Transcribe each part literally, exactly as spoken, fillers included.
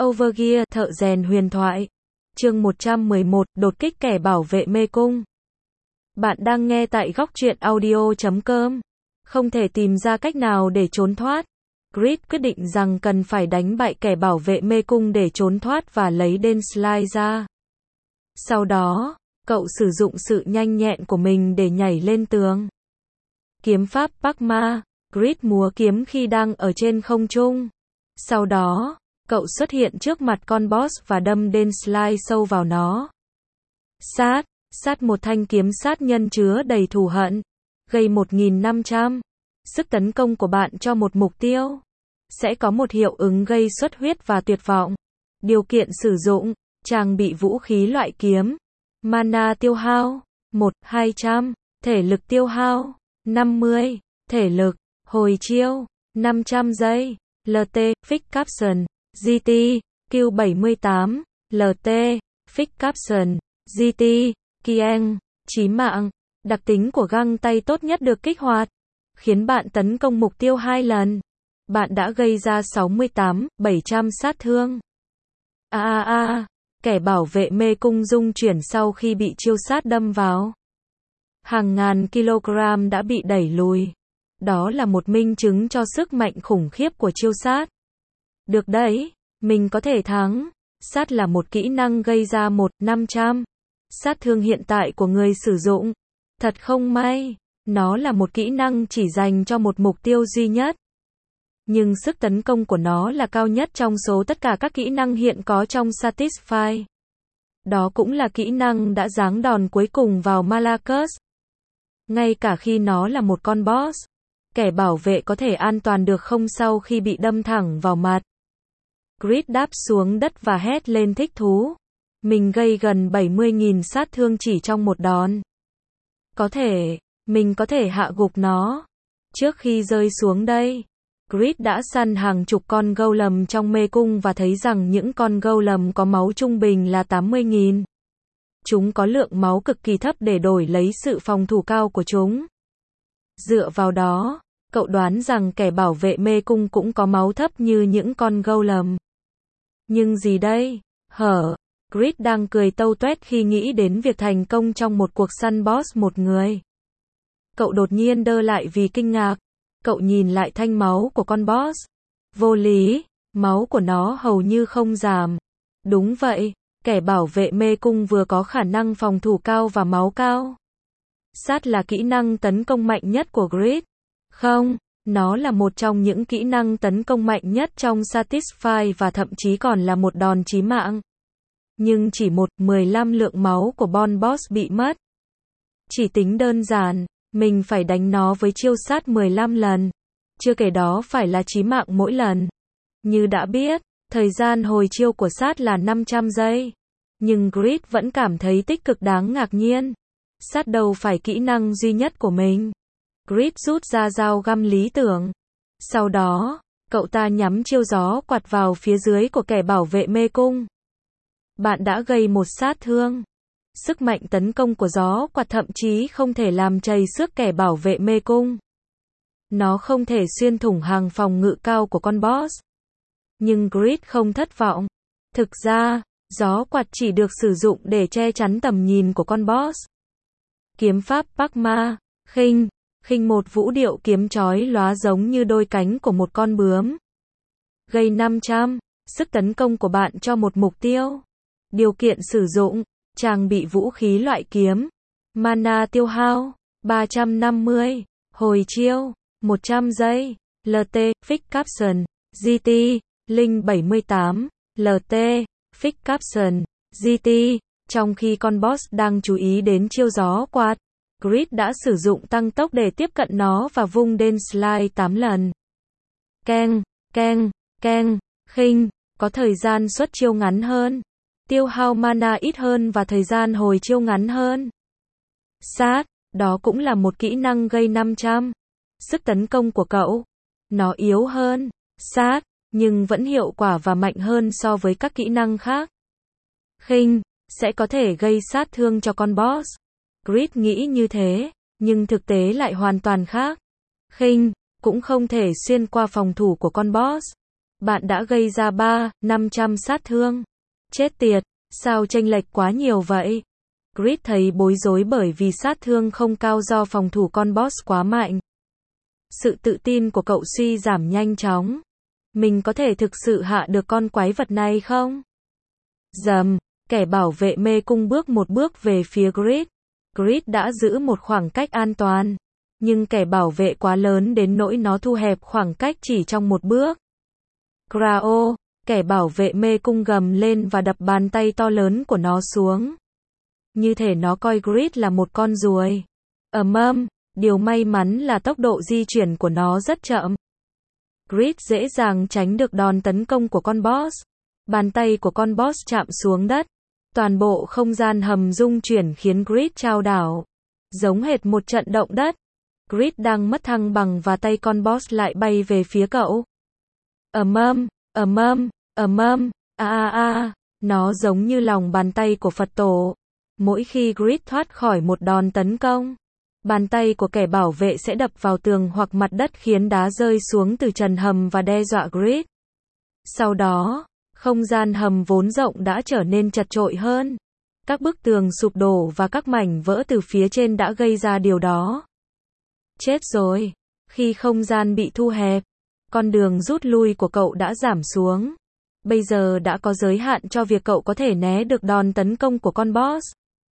Overgear, thợ rèn huyền thoại. Chương một trăm mười một, đột kích kẻ bảo vệ mê cung. Bạn đang nghe tại góc truyện audio chấm com. Không thể tìm ra cách nào để trốn thoát. Grid quyết định rằng cần phải đánh bại kẻ bảo vệ mê cung để trốn thoát và lấy Denslai ra. Sau đó, cậu sử dụng sự nhanh nhẹn của mình để nhảy lên tường. Kiếm pháp Pakma, Grid múa kiếm khi đang ở trên không trung. Sau đó, cậu xuất hiện trước mặt con boss và đâm Denslai sâu vào nó. Sát, sát một thanh kiếm sát nhân chứa đầy thù hận. Gây một nghìn năm trăm. Sức tấn công của bạn cho một mục tiêu. Sẽ có một hiệu ứng gây xuất huyết và tuyệt vọng. Điều kiện sử dụng, trang bị vũ khí loại kiếm. Mana tiêu hao, một nghìn hai trăm. Thể lực tiêu hao, năm mươi. Thể lực, hồi chiêu, năm trăm giây. lờ tê, Fix Caption, giê tê, Q bảy mươi tám, lờ tê, Fix Caption, giê tê, Kieng, chí mạng. Đặc tính của găng tay tốt nhất được kích hoạt, khiến bạn tấn công mục tiêu hai lần. Bạn đã gây ra sáu mươi tám nghìn bảy trăm sát thương. A a a, kẻ bảo vệ mê cung rung chuyển sau khi bị chiêu sát đâm vào. Hàng ngàn kg đã bị đẩy lùi. Đó là một minh chứng cho sức mạnh khủng khiếp của chiêu sát. Được đấy, mình có thể thắng. Sát là một kỹ năng gây ra một nghìn năm trăm sát thương hiện tại của người sử dụng. Thật không may, nó là một kỹ năng chỉ dành cho một mục tiêu duy nhất. Nhưng sức tấn công của nó là cao nhất trong số tất cả các kỹ năng hiện có trong Satisfy. Đó cũng là kỹ năng đã giáng đòn cuối cùng vào Malakus. Ngay cả khi nó là một con boss, kẻ bảo vệ có thể an toàn được không sau khi bị đâm thẳng vào mặt. Grid đáp xuống đất và hét lên thích thú. Mình gây gần bảy mươi nghìn sát thương chỉ trong một đòn. Có thể, mình có thể hạ gục nó. Trước khi rơi xuống đây, Grid đã săn hàng chục con golem trong mê cung và thấy rằng những con golem có máu trung bình là tám mươi nghìn. Chúng có lượng máu cực kỳ thấp để đổi lấy sự phòng thủ cao của chúng. Dựa vào đó, cậu đoán rằng kẻ bảo vệ mê cung cũng có máu thấp như những con golem. Nhưng gì đây? Hở? Grid đang cười tâu tuét khi nghĩ đến việc thành công trong một cuộc săn boss một người. Cậu đột nhiên đơ lại vì kinh ngạc. Cậu nhìn lại thanh máu của con boss. Vô lý, máu của nó hầu như không giảm. Đúng vậy, kẻ bảo vệ mê cung vừa có khả năng phòng thủ cao và máu cao. Sát là kỹ năng tấn công mạnh nhất của Grid. Không, nó là một trong những kỹ năng tấn công mạnh nhất trong Satisfy và thậm chí còn là một đòn chí mạng. Nhưng chỉ một phần mười lăm lượng máu của bon boss bị mất. Chỉ tính đơn giản, mình phải đánh nó với chiêu sát mười lăm lần. Chưa kể đó phải là chí mạng mỗi lần. Như đã biết, thời gian hồi chiêu của sát là năm trăm giây. Nhưng Grid vẫn cảm thấy tích cực đáng ngạc nhiên. Sát đâu phải kỹ năng duy nhất của mình. Grid rút ra dao găm lý tưởng. Sau đó, cậu ta nhắm chiêu gió quạt vào phía dưới của kẻ bảo vệ mê cung. Bạn đã gây một sát thương. Sức mạnh tấn công của gió quạt thậm chí không thể làm chày xước kẻ bảo vệ mê cung. Nó không thể xuyên thủng hàng phòng ngự cao của con boss. Nhưng Grid không thất vọng. Thực ra, gió quạt chỉ được sử dụng để che chắn tầm nhìn của con boss. Kiếm pháp Pakma, khinh, khinh một vũ điệu kiếm chói lóa giống như đôi cánh của một con bướm. Gây năm trăm, sức tấn công của bạn cho một mục tiêu. Điều kiện sử dụng, trang bị vũ khí loại kiếm. Mana tiêu hao, ba trăm năm mươi. Hồi chiêu, một trăm giây. lờ tê, Fix Caption, giê tê, Link bảy mươi tám. lờ tê, Fix Caption, giê tê. Trong khi con boss đang chú ý đến chiêu gió quạt, Grid đã sử dụng tăng tốc để tiếp cận nó và vung Denslai tám lần. Keng, keng, keng, khinh, có thời gian xuất chiêu ngắn hơn. Tiêu hao mana ít hơn và thời gian hồi chiêu ngắn hơn. Sát, đó cũng là một kỹ năng gây năm trăm. Sức tấn công của cậu, nó yếu hơn. Sát, nhưng vẫn hiệu quả và mạnh hơn so với các kỹ năng khác. Khinh, sẽ có thể gây sát thương cho con boss. Grid nghĩ như thế, nhưng thực tế lại hoàn toàn khác. Khinh, cũng không thể xuyên qua phòng thủ của con boss. bạn đã gây ra ba, năm trăm sát thương. Chết tiệt, sao chênh lệch quá nhiều vậy? Grid thấy bối rối bởi vì sát thương không cao do phòng thủ con boss quá mạnh. Sự tự tin của cậu suy giảm nhanh chóng. Mình có thể thực sự hạ được con quái vật này không? Rầm, kẻ bảo vệ mê cung bước một bước về phía Grid. Grid đã giữ một khoảng cách an toàn. Nhưng kẻ bảo vệ quá lớn đến nỗi nó thu hẹp khoảng cách chỉ trong một bước. Krao, kẻ bảo vệ mê cung gầm lên và đập bàn tay to lớn của nó xuống. Như thể nó coi Grid là một con ruồi. Ầm ầm, điều may mắn là tốc độ di chuyển của nó rất chậm. Grid dễ dàng tránh được đòn tấn công của con boss. Bàn tay của con boss chạm xuống đất. Toàn bộ không gian hầm rung chuyển khiến Grid chao đảo. Giống hệt một trận động đất. Grid đang mất thăng bằng và tay con boss lại bay về phía cậu. Ầm ầm, ầm ầm, ầm ầm, a a a, nó giống như lòng bàn tay của Phật tổ. Mỗi khi Grid thoát khỏi một đòn tấn công, bàn tay của kẻ bảo vệ sẽ đập vào tường hoặc mặt đất khiến đá rơi xuống từ trần hầm và đe dọa Grid. Sau đó, không gian hầm vốn rộng đã trở nên chật chội hơn. Các bức tường sụp đổ và các mảnh vỡ từ phía trên đã gây ra điều đó. Chết rồi. Khi không gian bị thu hẹp, con đường rút lui của cậu đã giảm xuống. Bây giờ đã có giới hạn cho việc cậu có thể né được đòn tấn công của con boss.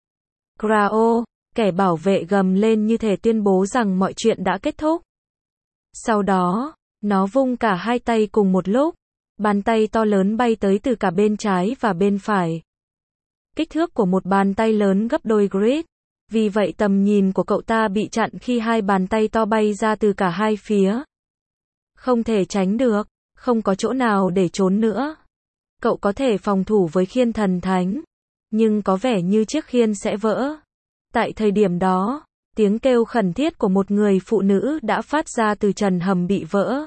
Krao, kẻ bảo vệ gầm lên như thể tuyên bố rằng mọi chuyện đã kết thúc. Sau đó, nó vung cả hai tay cùng một lúc. Bàn tay to lớn bay tới từ cả bên trái và bên phải. Kích thước của một bàn tay lớn gấp đôi Grid. Vì vậy tầm nhìn của cậu ta bị chặn khi hai bàn tay to bay ra từ cả hai phía. Không thể tránh được, không có chỗ nào để trốn nữa. Cậu có thể phòng thủ với khiên thần thánh, nhưng có vẻ như chiếc khiên sẽ vỡ. Tại thời điểm đó, tiếng kêu khẩn thiết của một người phụ nữ đã phát ra từ trần hầm bị vỡ.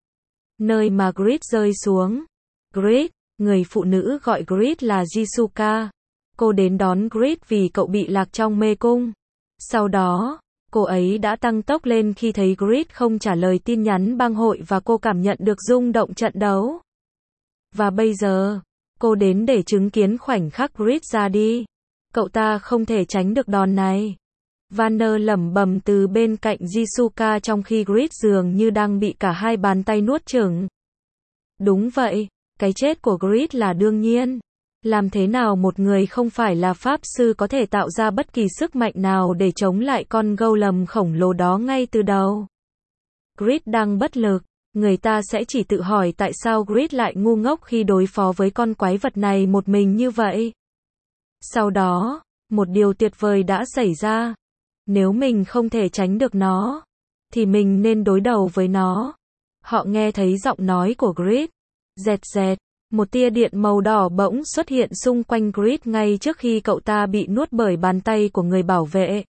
Nơi mà Grid rơi xuống. Grid, người phụ nữ gọi Grid là Jisuka. Cô đến đón Grid vì cậu bị lạc trong mê cung. Sau đó, cô ấy đã tăng tốc lên khi thấy Grid không trả lời tin nhắn bang hội và cô cảm nhận được rung động trận đấu. Và bây giờ, cô đến để chứng kiến khoảnh khắc Grid ra đi. Cậu ta không thể tránh được đòn này. Vanner lẩm bẩm từ bên cạnh Jisuka trong khi Grid dường như đang bị cả hai bàn tay nuốt chửng. Đúng vậy, cái chết của Grid là đương nhiên. Làm thế nào một người không phải là pháp sư có thể tạo ra bất kỳ sức mạnh nào để chống lại con golem khổng lồ đó ngay từ đầu? Grid đang bất lực. Người ta sẽ chỉ tự hỏi tại sao Grid lại ngu ngốc khi đối phó với con quái vật này một mình như vậy. Sau đó, một điều tuyệt vời đã xảy ra. Nếu mình không thể tránh được nó, thì mình nên đối đầu với nó. Họ nghe thấy giọng nói của Grid. Dẹt dẹt, một tia điện màu đỏ bỗng xuất hiện xung quanh Grid ngay trước khi cậu ta bị nuốt bởi bàn tay của người bảo vệ.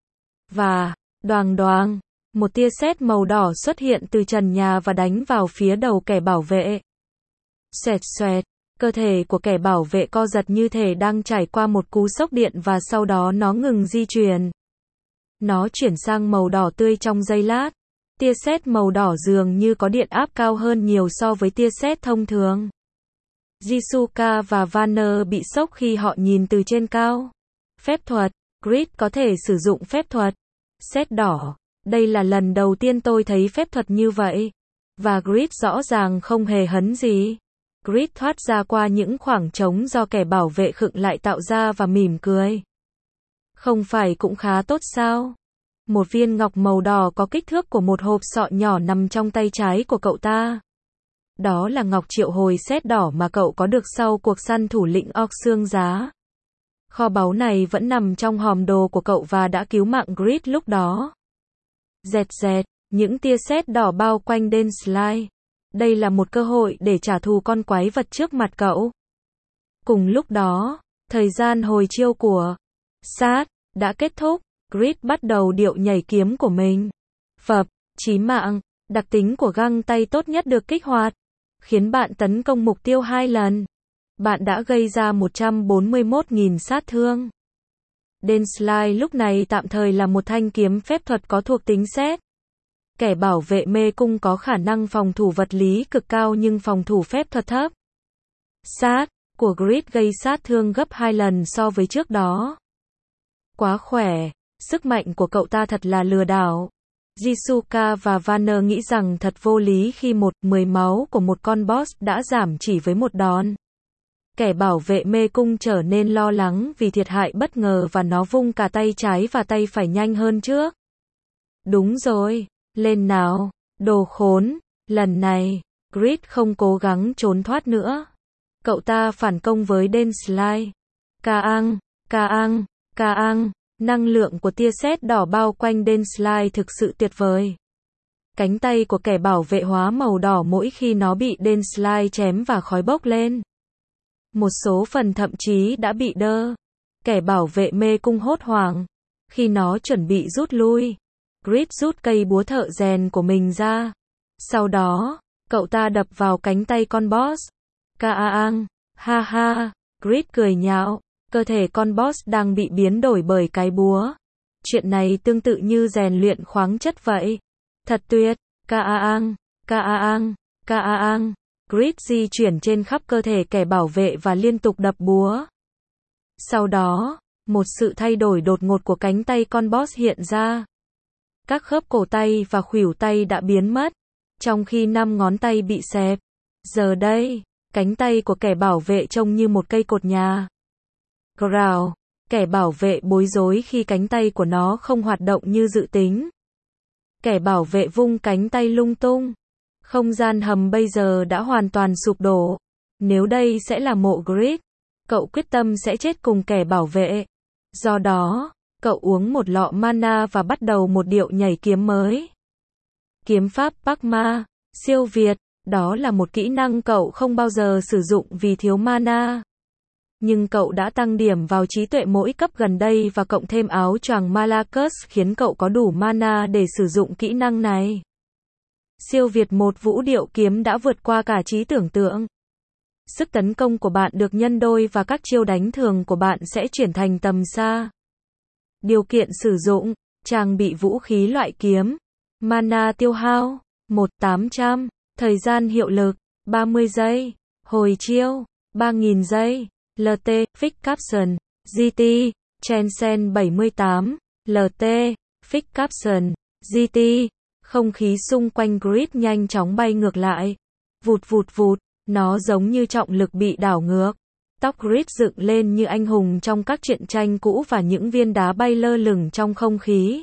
Và, đoàng đoàng, một tia sét màu đỏ xuất hiện từ trần nhà và đánh vào phía đầu kẻ bảo vệ. Xoẹt xoẹt, cơ thể của kẻ bảo vệ co giật như thể đang trải qua một cú sốc điện và sau đó nó ngừng di chuyển. Nó chuyển sang màu đỏ tươi trong giây lát. Tia sét màu đỏ dường như có điện áp cao hơn nhiều so với tia sét thông thường. Jisuka và Vanner bị sốc khi họ nhìn từ trên cao. Phép thuật, Grid có thể sử dụng phép thuật. Sét đỏ, đây là lần đầu tiên tôi thấy phép thuật như vậy. Và Grid rõ ràng không hề hấn gì. Grid thoát ra qua những khoảng trống do kẻ bảo vệ khựng lại tạo ra và mỉm cười. Không phải cũng khá tốt sao? Một viên ngọc màu đỏ có kích thước của một hộp sọ nhỏ nằm trong tay trái của cậu ta. Đó là ngọc triệu hồi sét đỏ mà cậu có được sau cuộc săn thủ lĩnh Orc xương giá. Kho báu này vẫn nằm trong hòm đồ của cậu và đã cứu mạng Grid lúc đó. Dẹt dẹt, những tia sét đỏ bao quanh Densly. Đây là một cơ hội để trả thù con quái vật trước mặt cậu. Cùng lúc đó, thời gian hồi chiêu của sát đã kết thúc. Grid bắt đầu điệu nhảy kiếm của mình. Phập, chí mạng, đặc tính của găng tay tốt nhất được kích hoạt, khiến bạn tấn công mục tiêu hai lần. Bạn đã gây ra một trăm bốn mươi mốt nghìn sát thương. Densly lúc này tạm thời là một thanh kiếm phép thuật có thuộc tính sét. Kẻ bảo vệ mê cung có khả năng phòng thủ vật lý cực cao nhưng phòng thủ phép thuật thấp. Sát của Grid gây sát thương gấp hai lần so với trước đó. Quá khỏe, sức mạnh của cậu ta thật là lừa đảo. Jisuka và Vanner nghĩ rằng thật vô lý khi một mười máu của một con boss đã giảm chỉ với một đòn. Kẻ bảo vệ mê cung trở nên lo lắng vì thiệt hại bất ngờ và nó vung cả tay trái và tay phải nhanh hơn trước. Đúng rồi, lên nào, đồ khốn, lần này, Grid không cố gắng trốn thoát nữa. Cậu ta phản công với Denslide. Kaang, Kaang, Kaang, năng lượng của tia sét đỏ bao quanh Denslide thực sự tuyệt vời. Cánh tay của kẻ bảo vệ hóa màu đỏ mỗi khi nó bị Denslide chém và khói bốc lên. Một số phần thậm chí đã bị đơ. Kẻ bảo vệ mê cung hốt hoảng. Khi nó chuẩn bị rút lui, Grid rút cây búa thợ rèn của mình ra. Sau đó, cậu ta đập vào cánh tay con boss. Kaang, ha ha, Grid cười nhạo. Cơ thể con boss đang bị biến đổi bởi cái búa. Chuyện này tương tự như rèn luyện khoáng chất vậy. Thật tuyệt, Kaang, Kaang, Kaang. Grid di chuyển trên khắp cơ thể kẻ bảo vệ và liên tục đập búa. Sau đó, một sự thay đổi đột ngột của cánh tay con boss hiện ra. Các khớp cổ tay và khuỷu tay đã biến mất, trong khi năm ngón tay bị xẹp. Giờ đây, cánh tay của kẻ bảo vệ trông như một cây cột nhà. Growl, kẻ bảo vệ bối rối khi cánh tay của nó không hoạt động như dự tính. Kẻ bảo vệ vung cánh tay lung tung. Không gian hầm bây giờ đã hoàn toàn sụp đổ. Nếu đây sẽ là mộ Grid, cậu quyết tâm sẽ chết cùng kẻ bảo vệ. Do đó, cậu uống một lọ mana và bắt đầu một điệu nhảy kiếm mới. Kiếm pháp Pakma, siêu việt, đó là một kỹ năng cậu không bao giờ sử dụng vì thiếu mana. Nhưng cậu đã tăng điểm vào trí tuệ mỗi cấp gần đây và cộng thêm áo choàng Malakus khiến cậu có đủ mana để sử dụng kỹ năng này. Siêu việt một vũ điệu kiếm đã vượt qua cả trí tưởng tượng. Sức tấn công của bạn được nhân đôi và các chiêu đánh thường của bạn sẽ chuyển thành tầm xa. Điều kiện sử dụng, trang bị vũ khí loại kiếm. Mana tiêu hao, một nghìn tám trăm. Thời gian hiệu lực, ba mươi giây. Hồi chiêu, ba nghìn giây. lờ tê, Fix Caption, giê tê, Chansen bảy mươi tám. lờ tê, Fix Caption, giê tê. Không khí xung quanh Grid nhanh chóng bay ngược lại. Vụt vụt vụt, nó giống như trọng lực bị đảo ngược. Tóc Grid dựng lên như anh hùng trong các truyện tranh cũ và những viên đá bay lơ lửng trong không khí.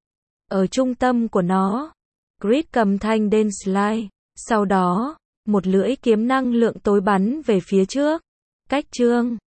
Ở trung tâm của nó, Grid cầm thanh Denslide. Sau đó, một lưỡi kiếm năng lượng tối bắn về phía trước. Cách chương